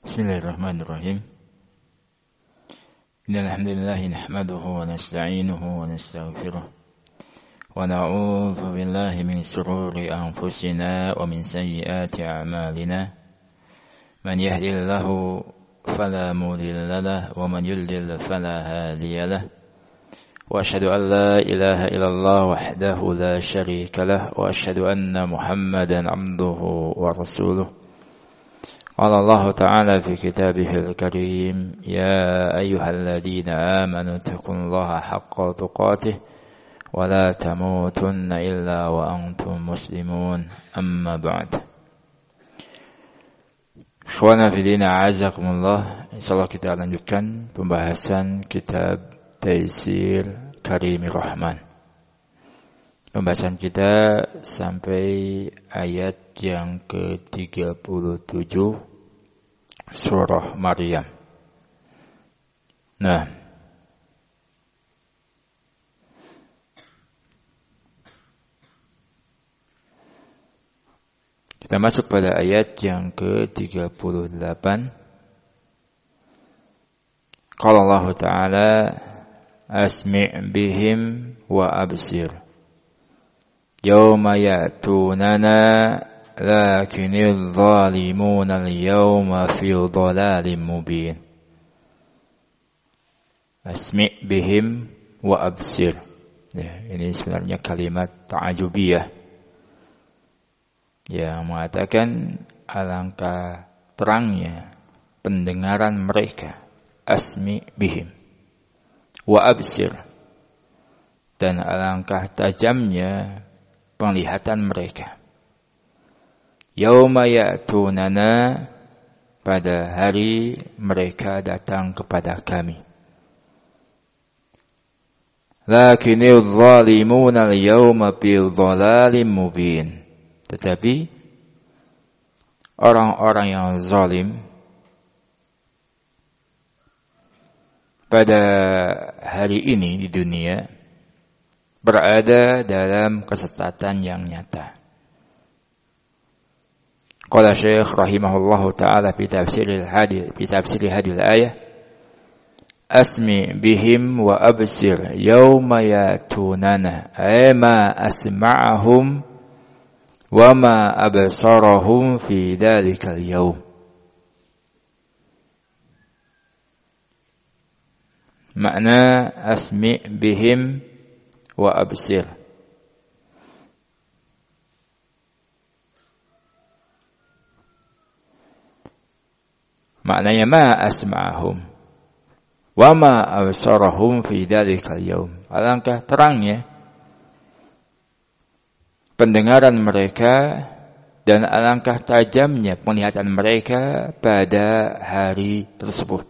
Bismillahirrahmanirrahim. Innal hamdalillah nahmaduhu wa nasta'inuhu wa nastaghfiruh wa na'udzu billahi min shururi anfusina wa min sayyiati a'malina. Man yahdihillahu fala mudilla lahu wa man yudlil fala hadiya lahu. Wa asyhadu an la ilaha illallah wahdahu la syarika lahu wa asyhadu anna Muhammadan 'abduhu wa rasuluh. قال الله تعالى في كتابه الكريم يا أيها الذين آمنوا اتقوا الله حق تقاته ولا تموتن إلا وأنتم مسلمون أما بعد. Ikhwana fillah a'azakumullah. Insyaallah kita lanjutkan pembahasan kitab Taisir Karimir Rahman. Pembahasan kita sampai ayat yang ke-37 Surah Maryam. Nah, kita masuk pada ayat yang ke-38. Qala Allah Ta'ala asmi' bihim wa absir yawma ya'tunana lakinil zalimuna al-yawma fi dhalalin mubin. Asmi' bihim wa absir. Ya, ini sebenarnya kalimat ta'ajubiyah yang mengatakan alangkah terangnya pendengaran mereka. Asmi' bihim wa absir, dan alangkah tajamnya penglihatan mereka. Yauma ya'tunana, pada hari mereka datang kepada kami. Lakinil zalimuna al-yawma fi dhalalim mubin. Tetapi orang-orang yang zalim pada hari ini di dunia berada dalam kesesatan yang nyata. Qala Syekh rahimahullahu ta'ala fi tafsir hadhihi al-ayah asmi bihim wa absir yawma yatunana ay ma asma'ahum wa ma absarahum fi dhalika al-yawm. Makna asmi bihim wa absir, maknanya ma asma'ahum wa ma absarahum fi dzalikal yaum. Alangkah terangnya pendengaran mereka dan alangkah tajamnya penglihatan mereka pada hari tersebut.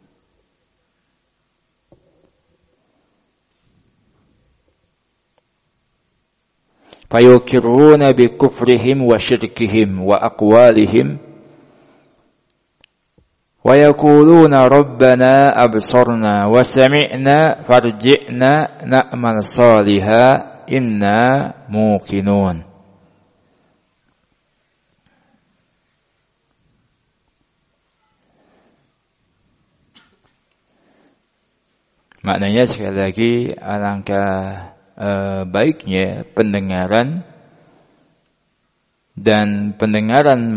Fayukiruna bi kufrihim wa syirkihim wa aqwalihim wa yaquluna rabbana absarna wa sami'na farji'na na'mal salihan inna muqinun. Maknanya sekali lagi alangkah baiknya pendengaran dan pendengaran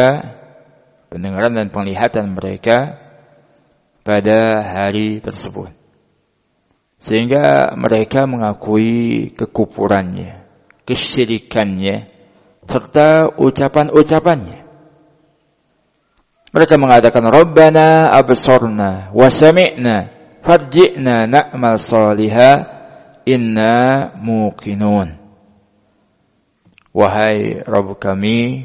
dan penglihatan mereka pada hari tersebut, sehingga mereka mengakui kekufurannya, kesyirikannya, serta ucapan-ucapannya. Mereka mengatakan Rabbana absarna wa sami'na farji'na na'mal salihan inna muqinun. Wahai Rabb kami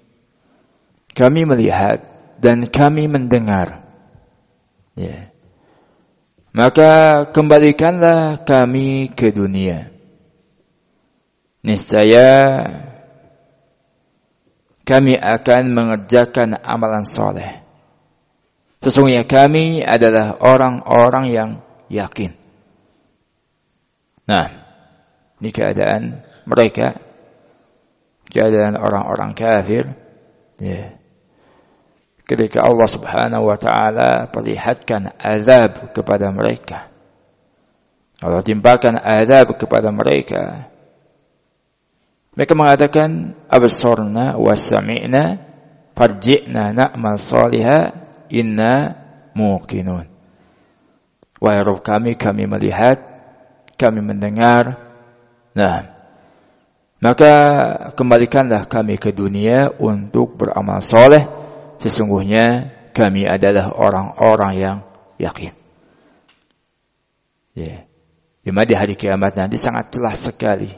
melihat dan kami mendengar. Ya. Maka kembalikanlah kami ke dunia. Niscaya kami akan mengerjakan amalan soleh. Sesungguhnya kami adalah orang-orang yang yakin. Nah, ini keadaan mereka, keadaan orang-orang kafir. Ya. ketika Allah Subhanahu wa taala perlihatkan azab kepada mereka. Allah timpakan azab kepada mereka. Mereka mengatakan absarna wa sami'na farji'na na'mal salihah inna muqinun. Wahai Rabb kami melihat, kami mendengar. Nah, maka kembalikanlah kami ke dunia untuk beramal soleh. Sesungguhnya kami adalah orang-orang yang yakin. Dimana di hari kiamat nanti sangat jelas sekali.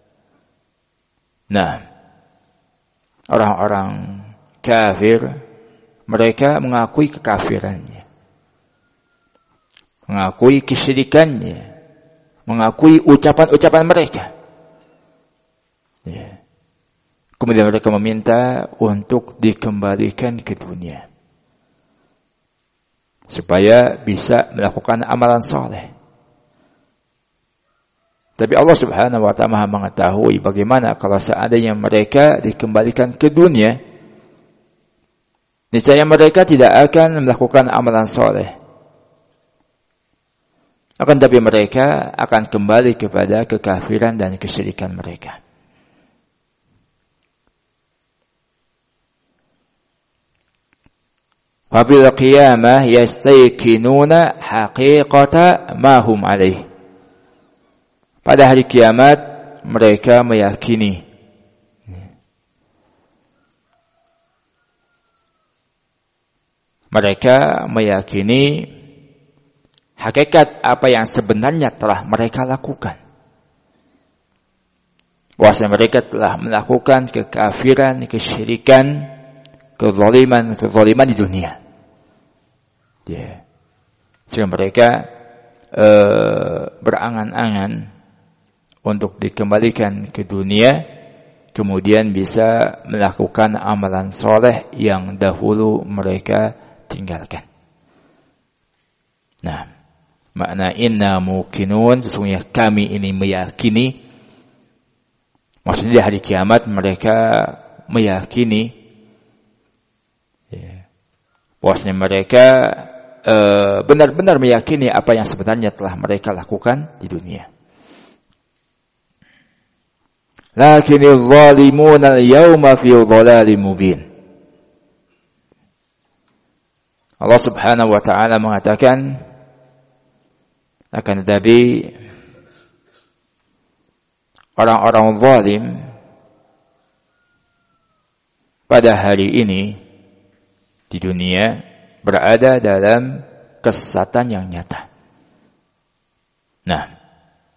Nah, orang-orang kafir, mereka mengakui kekafirannya, mengakui kesyirikannya, mengakui ucapan-ucapan mereka. Kemudian mereka meminta untuk dikembalikan ke dunia supaya bisa melakukan amalan soleh. Tapi Allah Subhanahu wa ta'ala Maha mengetahui bagaimana kalau seandainya mereka dikembalikan ke dunia, niscaya mereka tidak akan melakukan amalan soleh. Akan tapi mereka akan kembali kepada kekafiran dan kesyirikan mereka. Wabil qiyamah yastayqinuna haqiqata ma hum alaih. Pada hari kiamat mereka meyakini hakikat apa yang sebenarnya telah mereka lakukan. Bahwasanya mereka telah melakukan kekafiran, kesyirikan, kezaliman di dunia. Sehingga mereka berangan-angan untuk dikembalikan ke dunia, kemudian bisa melakukan amalan soleh yang dahulu mereka tinggalkan. Nah, makna inna muqinun, sesungguhnya kami ini meyakini. Maksudnya di hari kiamat mereka meyakini bahwasanya mereka benar-benar meyakini apa yang sebenarnya telah mereka lakukan di dunia. Lakinil zalimuna al-yawma fi dhalalim mubin. Allah Subhanahu wa ta'ala mengatakan, akan tetapi orang-orang zalim pada hari ini di dunia berada dalam kesesatan yang nyata. Nah,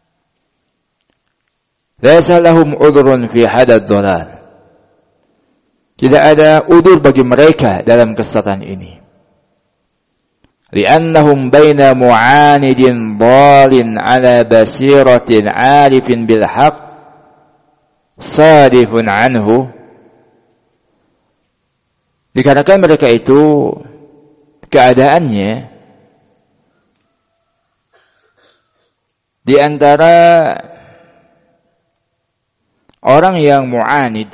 laisa lahum udhrun fi hadad dhalal. Tidak ada udzur bagi mereka dalam kesesatan ini. Li'annahum baina mu'anidin dhalin ala basiratin 'arifin bil haqq sadifun anhu. Dikarenakan mereka itu keadaannya di antara orang yang mu'anid,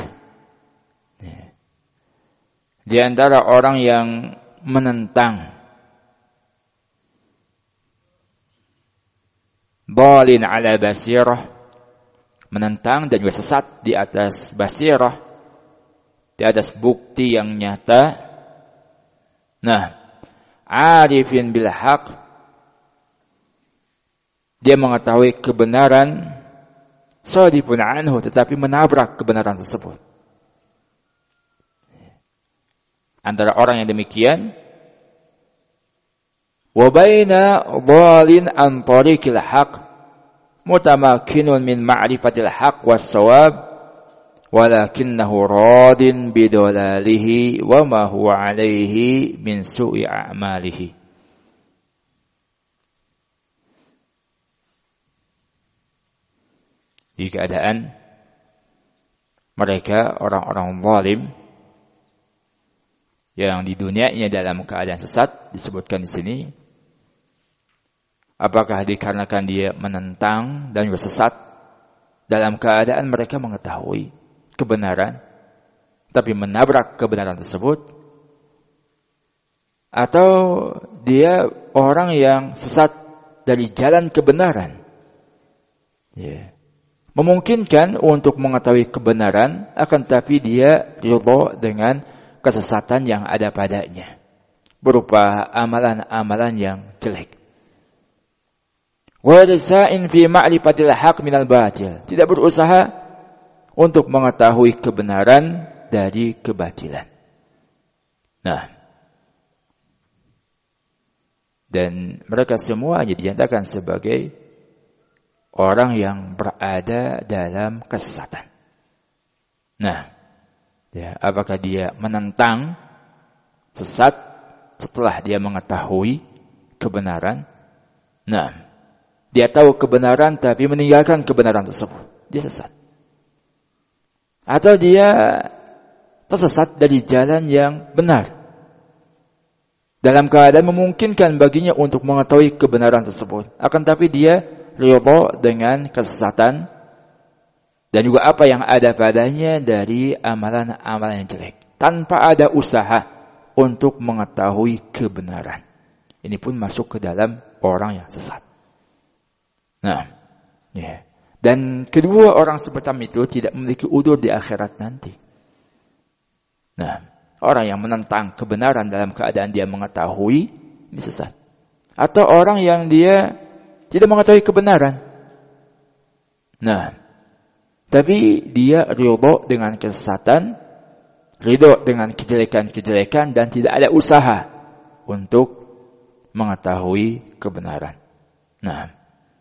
di antara orang yang menentang, balin ala basirah, menentang dan juga sesat di atas basirah, di atas bukti yang nyata. Nah, arifin bil haq, dia mengetahui kebenaran, sadifun anhu, tetapi menabrak kebenaran tersebut. Antara orang yang demikian, wa baina dhalin an tariqil haq mutamakkinun min ma'rifatil haq was shawab walakinnahu radin bidalalihi wa ma huwa alaihi min su'i a'malihi. Di keadaan mereka orang-orang zalim yang di dunianya dalam keadaan sesat, disebutkan di sini, apakah dikarenakan dia menentang dan juga sesat dalam keadaan mereka mengetahui kebenaran tapi menabrak kebenaran tersebut, atau dia orang yang sesat dari jalan kebenaran. Ya. Memungkinkan untuk mengetahui kebenaran, akan tapi dia ridha dengan kesesatan yang ada padanya, berupa amalan-amalan yang jelek. Wa risa'in fi ma'rifatil haqq minal batil. Tidak berusaha untuk mengetahui kebenaran dari kebatilan. Nah, dan mereka semua dinyatakan sebagai orang yang berada dalam kesesatan. Nah, ya, apakah dia menentang sesat setelah dia mengetahui kebenaran? Nah, dia tahu kebenaran tapi meninggalkan kebenaran tersebut, dia sesat. Atau dia tersesat dari jalan yang benar, dalam keadaan memungkinkan baginya untuk mengetahui kebenaran tersebut, akan tapi dia ridha dengan kesesatan dan juga apa yang ada padanya dari amalan-amalan yang jelek, tanpa ada usaha untuk mengetahui kebenaran. Ini pun masuk ke dalam orang yang sesat. Nah, ya. Dan kedua orang seperti itu tidak memiliki udzur di akhirat nanti. Nah, orang yang menentang kebenaran dalam keadaan dia mengetahui, ini sesat. Atau orang yang dia tidak mengetahui kebenaran. Nah, tapi dia ridha dengan kesesatan, ridha dengan kejelekan-kejelekan, dan tidak ada usaha untuk mengetahui kebenaran. Nah,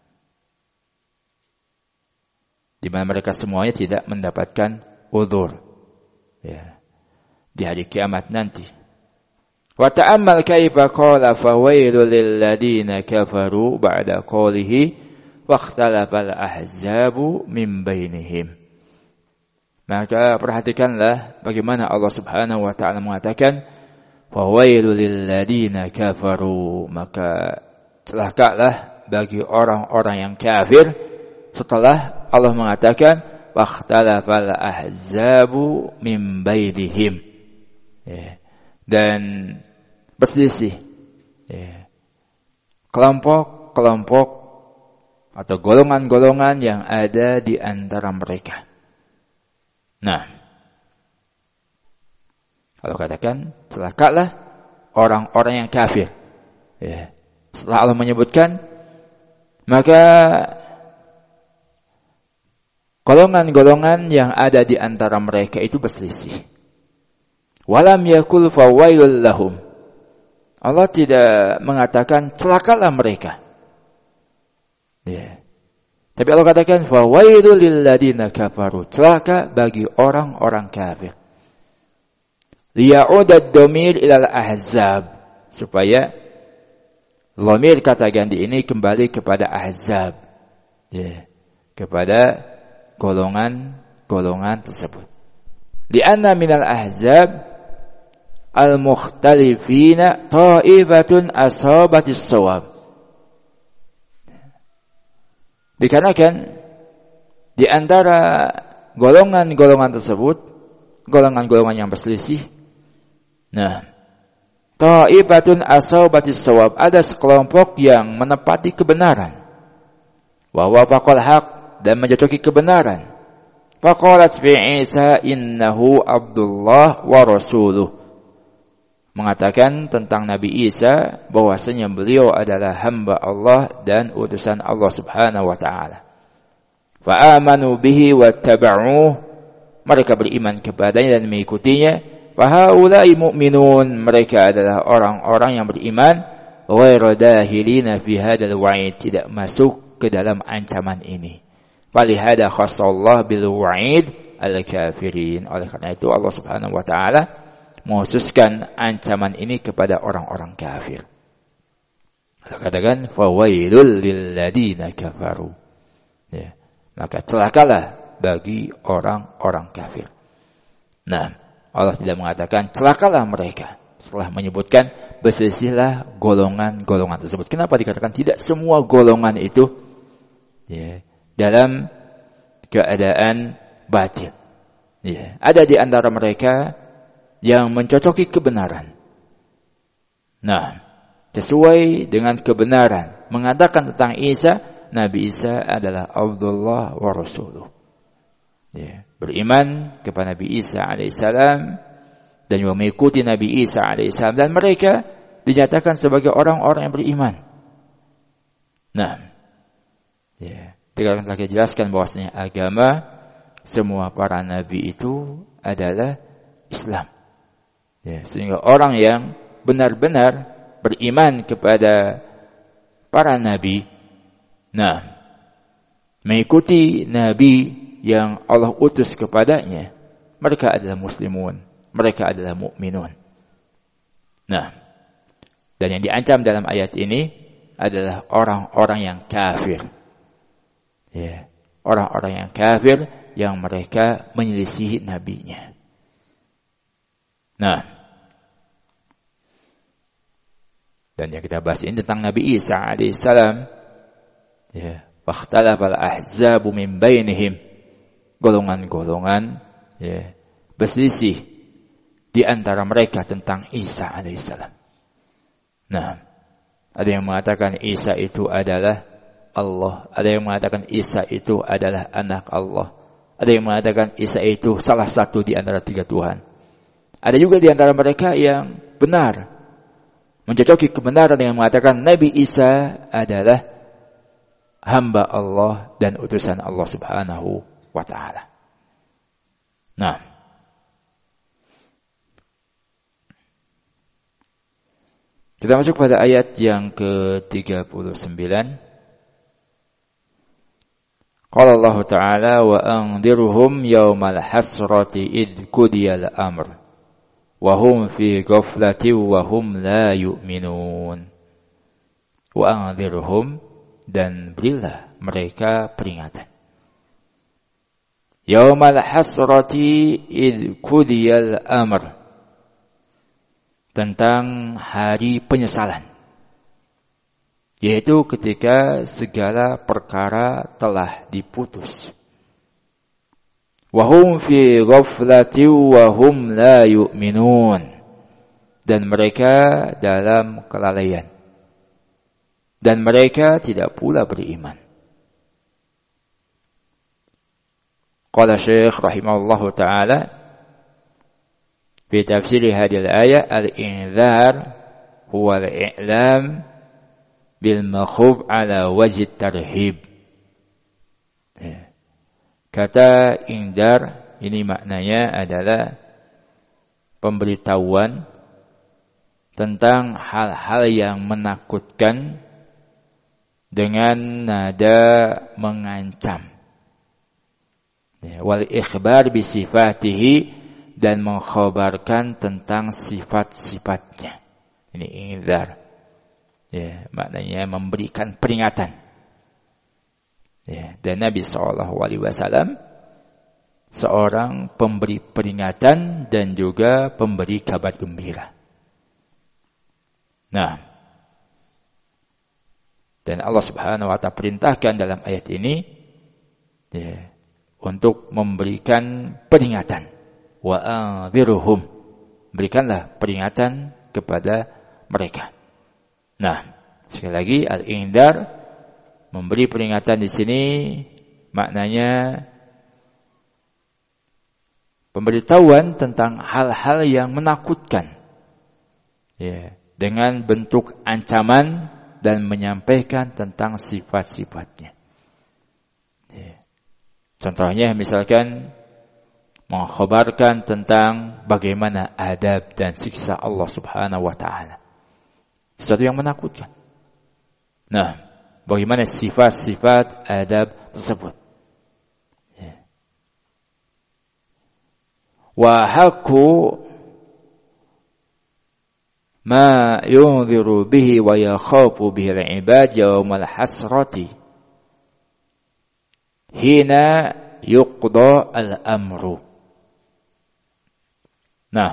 di mana mereka semuanya tidak mendapatkan udzur, ya, di hari kiamat nanti. Wa ta'ammal kaifa qala fawailul lil ladina kafaru ba'da qawlihi waqtalafal ahzabu min bainihim. Maka perhatikanlah bagaimana Allah Subhanahu wa taala mengatakan fawailul lil ladina kafaru, maka celakalah bagi orang-orang yang kafir, setelah Allah mengatakan waqtalafal ahzabu min bainihim, ya, dan berselisih, ya, kelompok-kelompok atau golongan-golongan yang ada di antara mereka. Nah, Allah katakan celakalah orang-orang yang kafir, ya. Setelah Allah menyebutkan, maka golongan-golongan yang ada di antara mereka itu berselisih. Walam yakul fawailul lahum. Allah tidak mengatakan celakalah mereka. Ya. Tapi Allah katakan fawailul lil ladina kafaru. Celaka bagi orang-orang kafir. Liya'udad domir ilal ahzab. Supaya dhamir kata ganti ini kembali kepada ahzab. Ya. Kepada golongan-golongan tersebut. Lianna minal ahzab al-mukhtalifina ta'ibatun asabatis shawab. Dikarenakan di antara golongan-golongan tersebut, golongan-golongan yang berselisih, nah, ta'ibatun asabatis shawab, ada sekelompok yang menepati kebenaran. Wa wafaqal haq, dan mencocoki kebenaran. Faqalat fi Isa innahu Abdullah wa rasuluh. Mengatakan tentang Nabi Isa bahwasanya beliau adalah hamba Allah dan utusan Allah Subhanahu wa taala. Fa amanu bihi wattaba'uh. Mereka beriman kepadanya dan mengikutinya. Fa haula'i mu'minun. Mereka adalah orang-orang yang beriman, ghairu dahilina fi hadzal wa'id, tidak masuk ke dalam ancaman ini. Walihada khassallah bil wa'id al-kafirin. Oleh karena itu Allah Subhanahu wa taala mengkhususkan ancaman ini kepada orang-orang kafir. Allah katakan fawailul lil ladina kafaru. Ya, maka celakalah bagi orang-orang kafir. Nah, Allah tidak mengatakan celakalah mereka. Setelah menyebutkan berselisihlah golongan-golongan tersebut. Kenapa dikatakan tidak semua golongan itu, ya, dalam keadaan batil? Ya, ada di antara mereka yang mencocoki kebenaran. Nah, sesuai dengan kebenaran mengatakan tentang Isa, Nabi Isa adalah Abdullah wa Rasuluh. Ya, beriman kepada Nabi Isa alaihissalam dan juga mengikuti Nabi Isa alaihissalam, dan mereka dinyatakan sebagai orang-orang yang beriman. Nah, ya, telah kita jelaskan bahwasanya agama semua para nabi itu adalah Islam. Ya, sehingga orang yang benar-benar beriman kepada para nabi, nah, mengikuti nabi yang Allah utus kepadanya, mereka adalah muslimun, mereka adalah mukminun. Nah, dan yang diancam dalam ayat ini adalah orang-orang yang kafir. Ya, orang-orang yang kafir yang mereka menyelisihi nabinya. Nah, dan yang kita bahas ini tentang Nabi Isa alaihissalam. Ya, fakhtalafal ahzabu min bainihim. Golongan-golongan ya, berselisih di antara mereka tentang Isa alaihissalam. Nah, ada yang mengatakan Isa itu adalah Allah, ada yang mengatakan Isa itu adalah anak Allah, ada yang mengatakan Isa itu salah satu di antara tiga Tuhan. Ada juga di antara mereka yang benar, mencocoki kebenaran yang mengatakan Nabi Isa adalah hamba Allah dan utusan Allah subhanahu wa ta'ala. Nah, kita masuk pada ayat yang ke-39. Qala Allah Ta'ala wa anzirhum yawmal hasrati id qudiyal amr wa hum fi ghaflatin wa hum la yu'minun. Wa anzirhum, dan berilah mereka peringatan. Yawmal hasrati id qudiyal amr, tentang hari penyesalan, yaitu ketika segala perkara telah diputus. Wa hum fi ghaflatin wa hum la yu'minun, dan mereka dalam kelalaian dan mereka tidak pula beriman. Qala Syekh rahimahullahu ta'ala fi tafsir hadhihi al-ayah, al-inzar huwa al-i'lam bil makhub ala wajh tarhib. Kata indar ini maknanya adalah pemberitahuan tentang hal-hal yang menakutkan dengan nada mengancam. Wal ikhbar bi sifatihi, dan mengkhabarkan tentang sifat-sifatnya. Ini inzar. Ya, maknanya memberikan peringatan. Ya, dan Nabi SAW seorang pemberi peringatan dan juga pemberi kabar gembira. Nah, dan Allah Subhanahu wa ta'ala perintahkan dalam ayat ini ya, untuk memberikan peringatan. Wa anzirhum, berikanlah peringatan kepada mereka. Nah, sekali lagi al-indar, memberi peringatan di sini maknanya pemberitahuan tentang hal-hal yang menakutkan. Ya, dengan bentuk ancaman dan menyampaikan tentang sifat-sifatnya. Ya. Contohnya misalkan mengkhabarkan tentang bagaimana adab dan siksa Allah Subhanahu wa ta'ala. Sesuatu yang menakutkan. Nah, bagaimana sifat-sifat adab tersebut. Wa haqqu ma yunziru bihi wa yakhafu bihi al-ibad yawmal hasrati hina yuqda al-amru. Nah,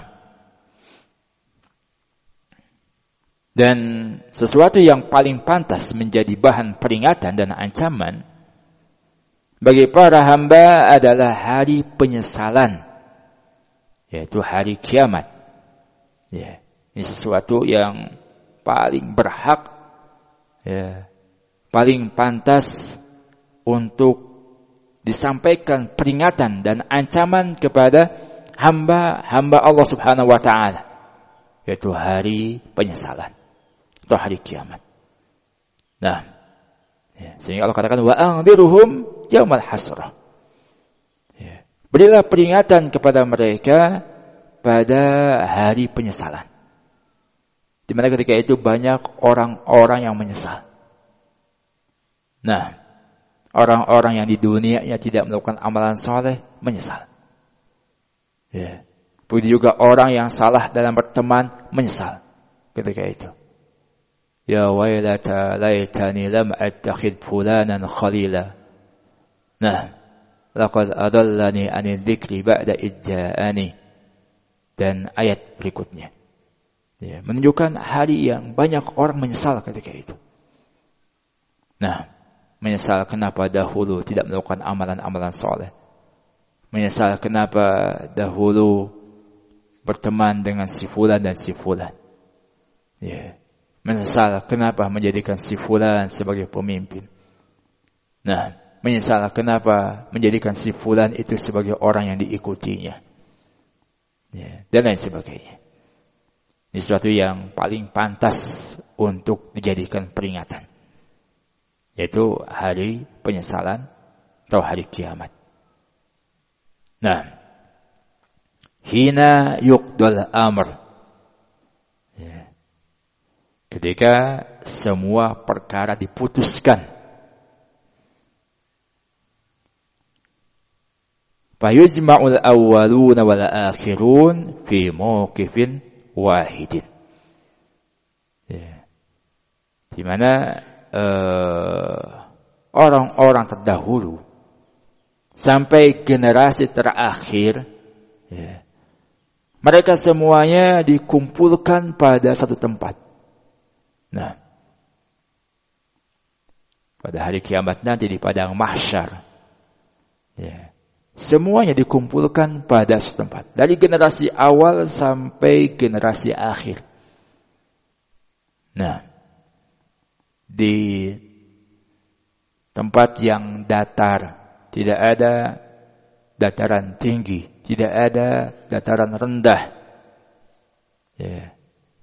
dan sesuatu yang paling pantas menjadi bahan peringatan dan ancaman bagi para hamba adalah hari penyesalan, yaitu hari kiamat. Ya, ini sesuatu yang paling berhak, ya, paling pantas untuk disampaikan peringatan dan ancaman kepada hamba-hamba Allah Subhanahu wa taala, yaitu hari penyesalan atau hari kiamat. Nah, ya, sehingga Allah katakan wa anzirhum yaumal hasrah. Ya, berilah peringatan kepada mereka pada hari penyesalan. Di mana ketika itu banyak orang-orang yang menyesal. Nah, orang-orang yang di dunianya tidak melakukan amalan saleh menyesal. Ya. Begitu juga orang yang salah dalam berteman menyesal ketika itu. Ya wailata laitani lam attakhid fulanan khalila. Nah, laqad adallani 'anil dzikri ba'da idja'ani. Dan ayat berikutnya, ya, menunjukkan hari yang banyak orang menyesal ketika itu. Nah, menyesal kenapa dahulu tidak melakukan amalan-amalan soleh. Menyesal kenapa dahulu berteman dengan si fulan dan si fulan. Ya. Menyesal kenapa menjadikan si fulan sebagai pemimpin. Nah, menyesal kenapa menjadikan si fulan itu sebagai orang yang diikutinya. Ya, dan lain sebagainya. Ini sesuatu yang paling pantas untuk dijadikan peringatan, yaitu hari penyesalan atau hari kiamat. Nah, hina yuqdal amr, ya, ketika semua perkara diputuskan, fayujma'ul awwaluna wal akhirun fi mawqifin wahidin. Ya. Di mana orang-orang terdahulu sampai generasi terakhir, ya, mereka semuanya dikumpulkan pada satu tempat. Nah, pada hari kiamat nanti di padang mahsyar, ya, semuanya dikumpulkan pada setempat. Dari generasi awal sampai generasi akhir. Nah, di tempat yang datar, tidak ada dataran tinggi, tidak ada dataran rendah, ya,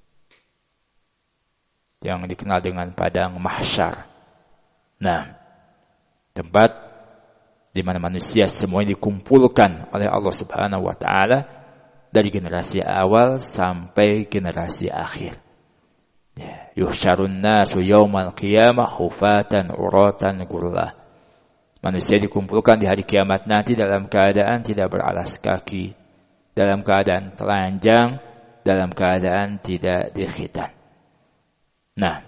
yang dikenal dengan padang mahsyar. Nah, tempat di mana manusia semuanya dikumpulkan oleh Allah Subhanahu wa taala dari generasi awal sampai generasi akhir. Ya, yuhsyarun nasu yaumal qiyamah hufatan uratan ghurlah. Manusia dikumpulkan di hari kiamat nanti dalam keadaan tidak beralas kaki, dalam keadaan telanjang, dalam keadaan tidak dikhitan. Nah,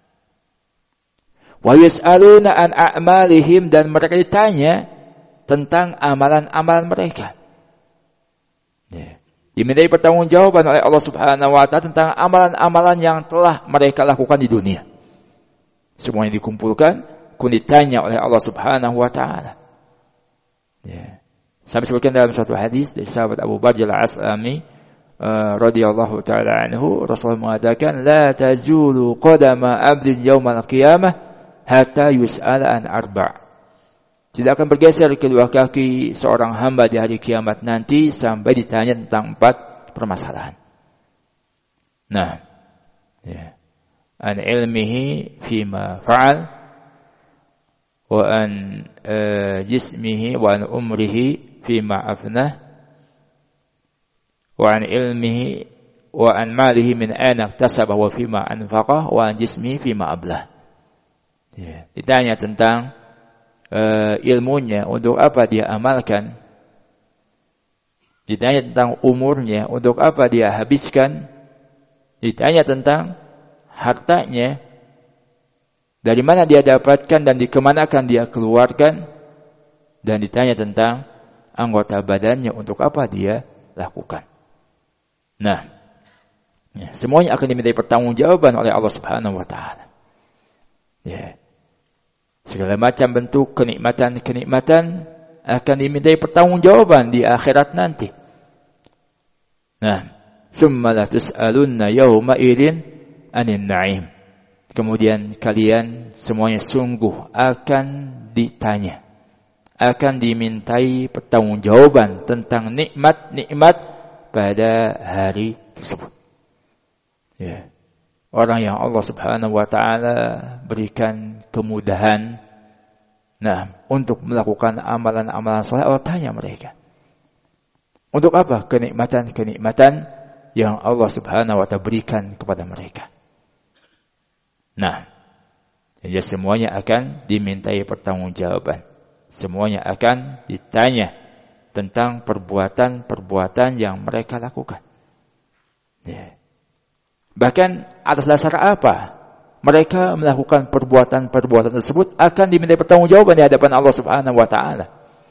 wa yus'aluna an a'malihim, dan mereka ditanya tentang amalan-amalan mereka. Ya. Dimintai pertanggungjawaban oleh Allah Subhanahu wa taala tentang amalan-amalan yang telah mereka lakukan di dunia. Semuanya dikumpulkan, kemudian ditanya oleh Allah Subhanahu wa taala. Ya. Sampai sebutkan dalam suatu hadis dari sahabat Abu Barjah Al-Aslami radhiyallahu taala anhu, Rasulullah mengatakan, la tazulu qadama 'abdin yaumal qiyamah hatta yus'ala an arba'. Tidak akan bergeser kedua kaki seorang hamba di hari kiamat nanti sampai ditanya tentang 4 permasalahan. Nah, ya, an ilmihi fima fa'al, wa an jismihi wa an umrihi fima afnah, wa an ilmihi wa an malihi min aina iktasaba wa fima anfaqah, wa an jismihi fima ablah. Ya, ditanya tentang ilmunya, untuk apa dia amalkan. Ditanya tentang umurnya, untuk apa dia habiskan. Ditanya tentang hartanya, dari mana dia dapatkan dan dikemanakan dia keluarkan. Dan ditanya tentang anggota badannya, untuk apa dia lakukan. Nah, ya, semuanya akan dimintai pertanggungjawaban oleh Allah Subhanahu wa taala. Ya. Segala macam bentuk kenikmatan-kenikmatan akan dimintai pertanggungjawaban di akhirat nanti. Nah, summa la tus'alunna yawma idzin anin na'im. Kemudian kalian semuanya sungguh akan ditanya, akan dimintai pertanggungjawaban tentang nikmat-nikmat pada hari tersebut. Ya. Orang yang Allah Subhanahu wa taala berikan kemudahan untuk melakukan amalan-amalan saleh, Allah tanya mereka. Untuk apa? Kenikmatan-kenikmatan yang Allah Subhanahu wa taala berikan kepada mereka. Jadi semuanya akan dimintai pertanggungjawaban. Semuanya akan ditanya tentang perbuatan-perbuatan yang mereka lakukan. Ya. Bahkan atas dasar apa mereka melakukan perbuatan-perbuatan tersebut akan dimintai pertanggungjawaban di hadapan Allah Subhanahu wa taala.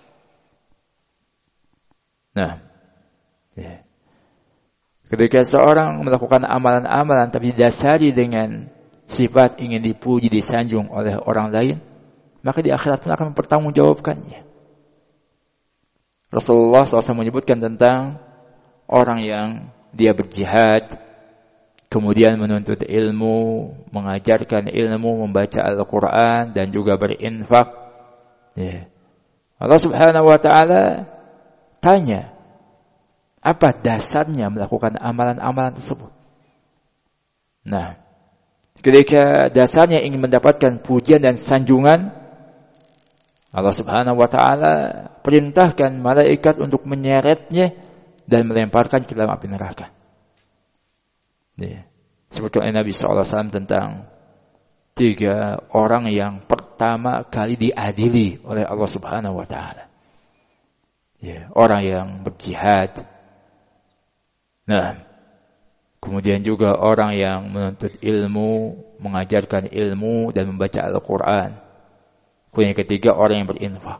Ketika seorang melakukan amalan-amalan tapi didasari dengan sifat ingin dipuji, disanjung oleh orang lain, maka di akhirat pun akan mempertanggungjawabkannya. Rasulullah SAW menyebutkan tentang orang yang dia berjihad, kemudian menuntut ilmu, mengajarkan ilmu, membaca Al-Quran, dan juga berinfak. Allah Subhanahu wa ta'ala tanya, apa dasarnya melakukan amalan-amalan tersebut? Ketika dasarnya ingin mendapatkan pujian dan sanjungan, Allah Subhanahu wa taala perintahkan malaikat untuk menyeretnya dan melemparkan ke dalam api neraka. Sebutkan Nabi SAW tentang 3 orang yang pertama kali diadili oleh Allah Subhanahu wa taala. Orang yang berjihad. Kemudian juga orang yang menuntut ilmu, mengajarkan ilmu dan membaca Al-Quran. Kemudian yang ketiga orang yang berinfak.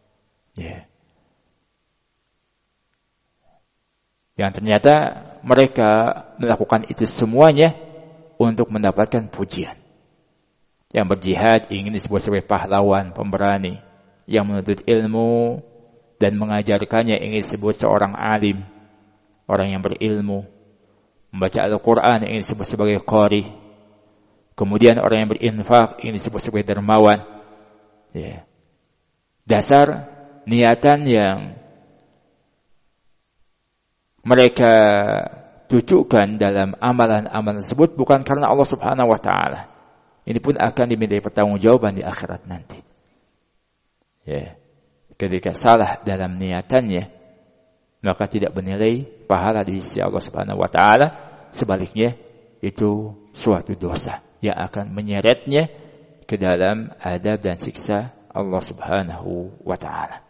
Yang ternyata mereka melakukan itu semuanya untuk mendapatkan pujian. Yang berjihad ingin disebut sebagai pahlawan, pemberani. Yang menuntut ilmu dan mengajarkannya ingin disebut seorang alim, orang yang berilmu. Membaca Al-Quran ingin disebut sebagai qari. Kemudian orang yang berinfak ingin disebut sebagai dermawan. Dasar niatan yang mereka tujukan dalam amalan-amalan tersebut bukan karena Allah Subhanahu wa taala. Ini pun akan dimintai pertanggungjawaban di akhirat nanti. Ketika salah dalam niatannya, maka tidak bernilai pahala di sisi Allah Subhanahu wa taala. Sebaliknya, itu suatu dosa yang akan menyeretnya ke dalam adab dan siksa Allah Subhanahu wa taala.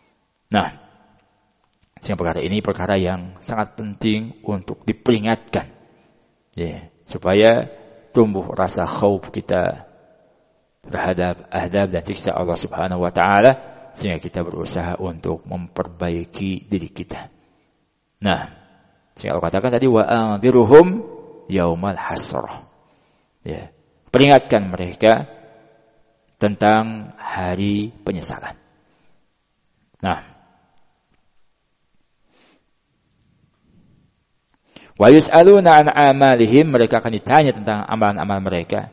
Sehingga perkara ini perkara yang sangat penting untuk diperingatkan. Supaya tumbuh rasa khauf kita terhadap adab dan siksa Allah Subhanahu wa taala, sehingga kita berusaha untuk memperbaiki diri kita. Sehingga Allah katakan tadi wa anziruhum yaumal hasrah. Peringatkan mereka tentang hari penyesalan. Wa yus'aluna an amalihim, mereka akan ditanya tentang amalan-amal mereka.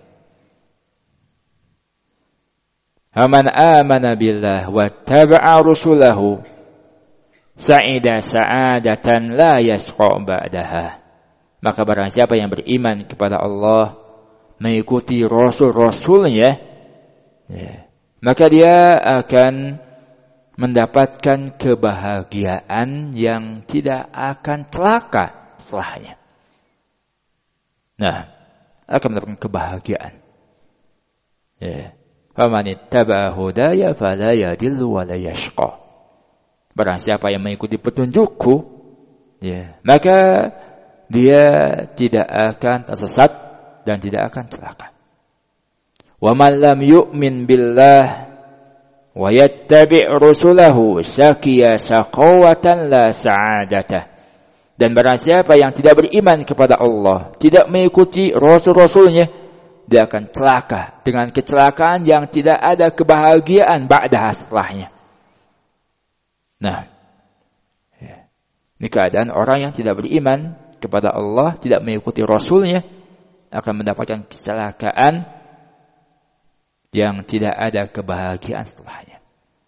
Faman amana billah wa taba'a rusulahu sa'ida sa'adatan la yasqa ba'daha. Maka barang siapa yang beriman kepada Allah, mengikuti rasul-rasulnya, maka dia akan mendapatkan kebahagiaan yang tidak akan celaka setelahnya. Akan mendapatkan kebahagiaan. Faman ittaba'a hudaya fala yadillu wa la yashqa. Barang siapa yang mengikuti petunjukku, maka dia tidak akan tersesat dan tidak akan celaka. Wa man lam yu'min billah wa yattabi' rusulahu syaqiya syaqawatan la sa'adatah. Dan barang siapa yang tidak beriman kepada Allah, tidak mengikuti rasul-rasulnya, dia akan celaka dengan kecelakaan yang tidak ada kebahagiaan ba'dah setelahnya. Ini keadaan orang yang tidak beriman kepada Allah, tidak mengikuti rasulnya, akan mendapatkan kecelakaan yang tidak ada kebahagiaan setelahnya.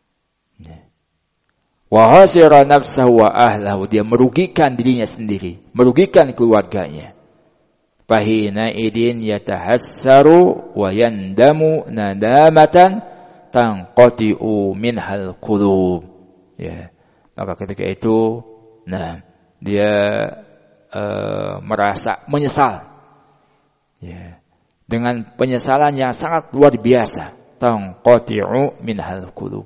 Wa khasira nafsahu wa ahlahu, dia merugikan dirinya sendiri, merugikan keluarganya. Fahina idin yatahassaru wa yandamu nadamatan tanqati'u minhal qulub. Ya, maka ketika itu dia merasa menyesal. Ya, dengan penyesalan yang sangat luar biasa. Tanqati'u minhal qulub.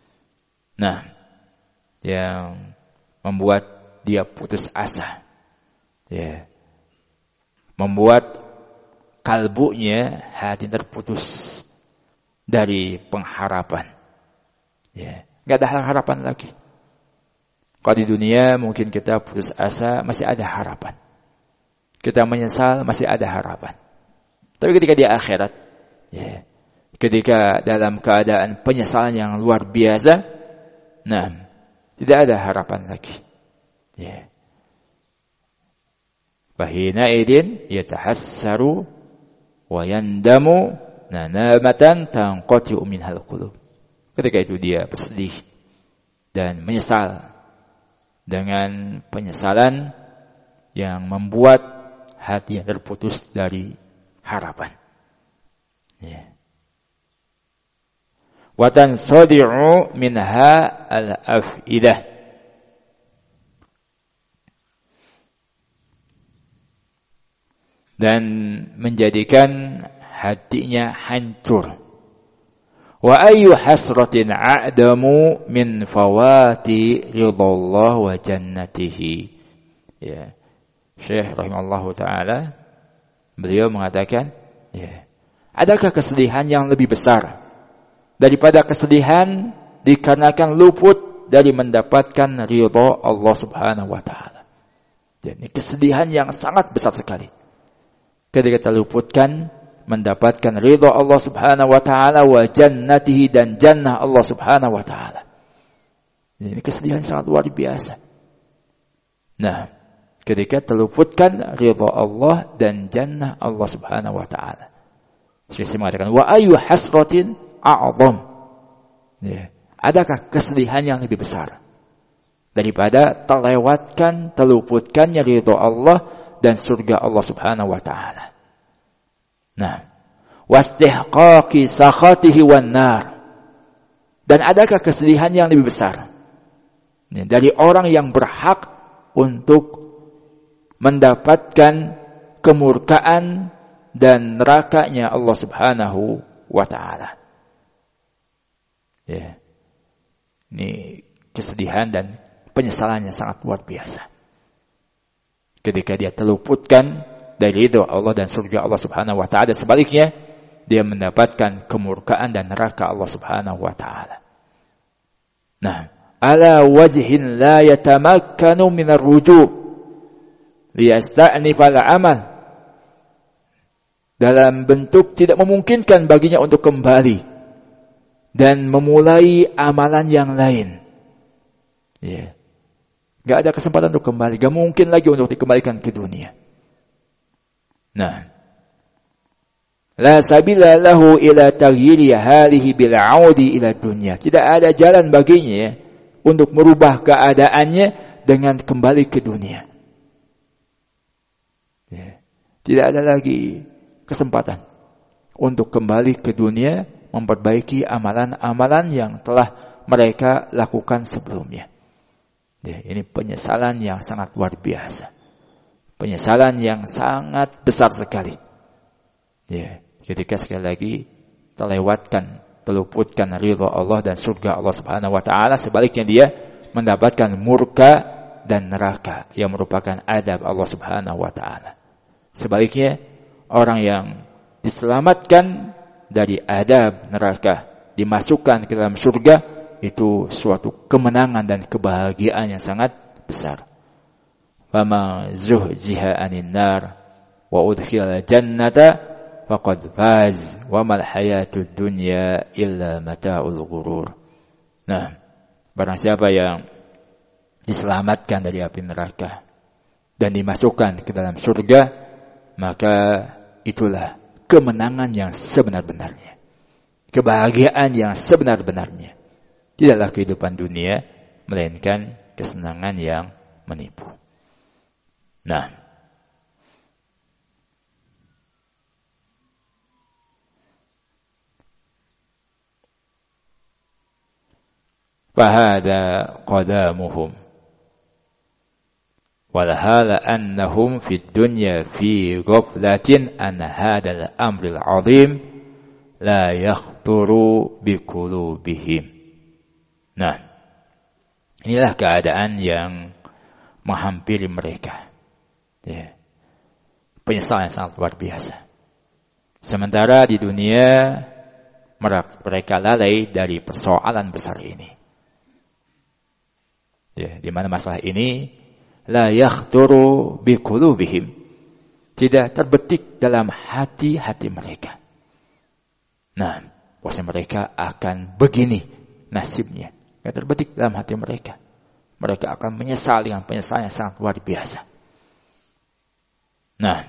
Yang membuat dia putus asa. Ya. Membuat kalbunya hati terputus dari pengharapan. Ya. Enggak ada harapan lagi. Kalau di dunia mungkin kita putus asa, masih ada harapan. Kita menyesal, masih ada harapan. Tapi ketika di akhirat, ya, ketika dalam keadaan penyesalan yang luar biasa, tidak ada harapan lagi. Ya. Fahina idin yatahassaru wa yandamu nadamatan tanqati'u minhal qulub. Ketika itu dia bersedih dan menyesal dengan penyesalan yang membuat hati yang terputus dari harapan. Ya. Wa tansadi'u minha al-afidah. Dan menjadikan hatinya hancur. Wa ayyu hasratin a'damu min fawati ridallah wa jannatihi. Ya. Syekh rahimallahu taala beliau mengatakan, ya, adakah kesedihan yang lebih besar daripada kesedihan dikarenakan luput dari mendapatkan ridha Allah Subhanahu wa taala. Jadi kesedihan yang sangat besar sekali ketika kita luputkan mendapatkan ridha Allah Subhanahu wa taala wa jannatihi, dan jannah Allah Subhanahu wa taala. Ini kesedihan sangat luar biasa. Ketika terluputkan ridha Allah dan jannah Allah Subhanahu wa taala. Syekh mengatakan wa ayyu hasratin a'zam. Ya, adakah kesedihan yang lebih besar daripada terluputkannya ridha Allah dan surga Allah Subhanahu wa taala. Wastihqaqi sakhatihi wan nar. Dan adakah kesedihan yang lebih besar dari orang yang berhak untuk mendapatkan kemurkaan dan nerakanya Allah Subhanahu wa taala. Ya. Ini kesedihan dan penyesalannya sangat luar biasa. Ketika dia terluputkan dari ridha Allah dan surga Allah Subhanahu wa taala, sebaliknya dia mendapatkan kemurkaan dan neraka Allah Subhanahu wa taala. Ala wajhin la yatamakkanu min ar-ruju' liyasta'nifal amal, dalam bentuk tidak memungkinkan baginya untuk kembali dan memulai amalan yang lain. Ya. Gak ada kesempatan untuk kembali, gak mungkin lagi untuk dikembalikan ke dunia. La sabila lahu ila taghyiri halihi bil 'audi ila dunya. Tidak ada jalan baginya untuk merubah keadaannya dengan kembali ke dunia. Ya. Tidak ada lagi kesempatan untuk kembali ke dunia memperbaiki amalan-amalan yang telah mereka lakukan sebelumnya. Ya, ini penyesalan yang sangat luar biasa. Penyesalan yang sangat besar sekali. Ya, ketika sekali lagi terluputkan ridha Allah dan surga Allah Subhanahu wa taala, sebaliknya dia mendapatkan murka dan neraka yang merupakan adab Allah Subhanahu wa taala. Sebaliknya, orang yang diselamatkan dari adab neraka, dimasukkan ke dalam surga, itu suatu kemenangan dan kebahagiaan yang sangat besar. Fama zuhziha 'anil nar wa udkhila jannata faqad faz wa mal hayatud dunya illa mata'ul ghurur. Barang siapa yang diselamatkan dari api neraka dan dimasukkan ke dalam surga, maka itulah kemenangan yang sebenar-benarnya. Kebahagiaan yang sebenar-benarnya. Tidaklah kehidupan dunia, melainkan kesenangan yang menipu. Nah, fahada qadamuhum walhala annahum fid dunya fi ghaflatin an hadal amril azim la yakhturu biqulubihim. Nah, inilah keadaan yang menghampiri mereka. Ya. Penyesalan yang sangat luar biasa. Sementara di dunia mereka lalai dari persoalan besar ini. Ya, di mana masalah ini la yakhturu biqulubihim, tidak terbetik dalam hati-hati mereka. Nah, bahwa mereka akan begini nasibnya. Yang terbetik dalam hati mereka. Mereka akan menyesal dengan penyesalan yang sangat luar biasa. Nah,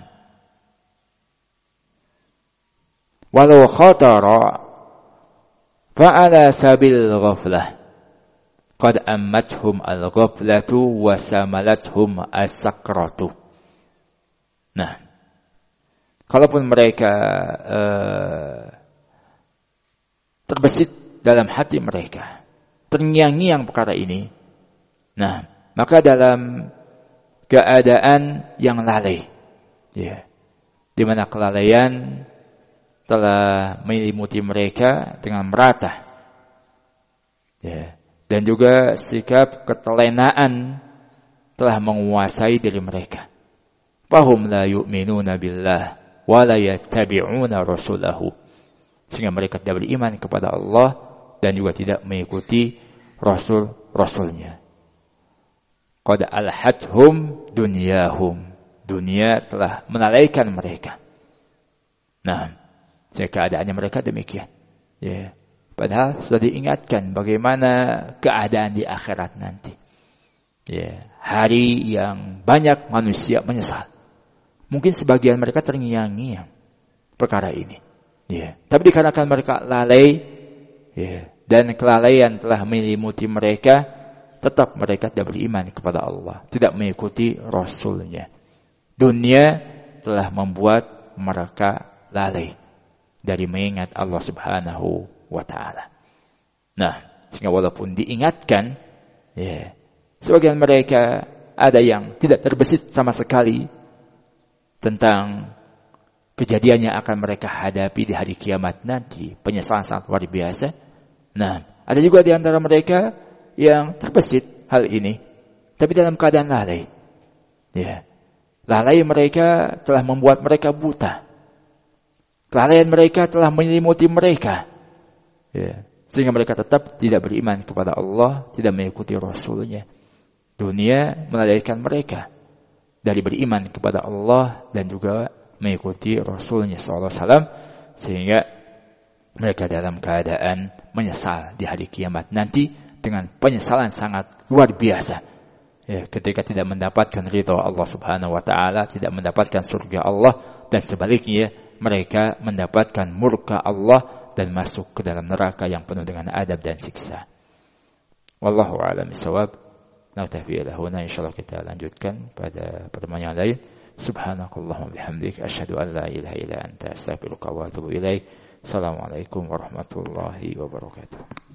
walau khatara fa'ala sabil ghaflah qad ammathum al-ghaflatu wa samalathum as-sakratu. Nah, kalaupun mereka terbesit dalam hati mereka, terngiang-ngiang perkara ini, nah, maka dalam keadaan yang lalai, ya, di mana kelalaian telah menyelimuti mereka dengan merata, ya, dan juga sikap ketelenaan telah menguasai diri mereka. Fahum la yu'minuna billah wa la yattabi'una rasulahu. Sehingga mereka tidak beriman kepada Allah dan juga tidak mengikuti rasul-rasulnya. Qad alhathum dunyahum. Dunia telah melalaikan mereka. Nah, keadaannya mereka demikian. Ya. Padahal sudah diingatkan bagaimana keadaan di akhirat nanti. Ya, hari yang banyak manusia menyesal. Mungkin sebagian mereka terngiang-ngiang perkara ini. Ya, tapi dikarenakan mereka lalai, ya, dan kelalaian telah menyelimuti mereka, tetap mereka tidak beriman kepada Allah, tidak mengikuti Rasulnya. Dunia telah membuat mereka lalai dari mengingat Allah Subhanahu wa ta'ala. Nah, sehingga walaupun diingatkan, ya, sebagian mereka ada yang tidak terbesit sama sekali tentang kejadian yang akan mereka hadapi di hari kiamat nanti, penyesalan sangat luar biasa. Nah, ada juga di antara mereka yang terbesit hal ini, tapi dalam keadaan lalai. Ya, lalai mereka telah membuat mereka buta. Kelalaian mereka telah menyelimuti mereka. Ya, sehingga mereka tetap tidak beriman kepada Allah, tidak mengikuti Rasulnya. Dunia melalaikan mereka dari beriman kepada Allah dan juga mengikuti Rasulnya SAW, sehingga mereka dalam keadaan menyesal di hari kiamat nanti dengan penyesalan sangat luar biasa. Ya, ketika tidak mendapatkan ridha Allah Subhanahu wa ta'ala, tidak mendapatkan surga Allah, dan sebaliknya mereka mendapatkan murka Allah dan masuk ke dalam neraka yang penuh dengan adab dan siksa. Wallahu a'lam bishawab. Naktafi ila huna, insyaallah kita lanjutkan pada pertemuan yang lain. Subhanakallahumma bihamdik asyhadu an la ilaha illa anta astaghfiruka wa atubu ilaik. Assalamualaikum warahmatullahi wabarakatuh.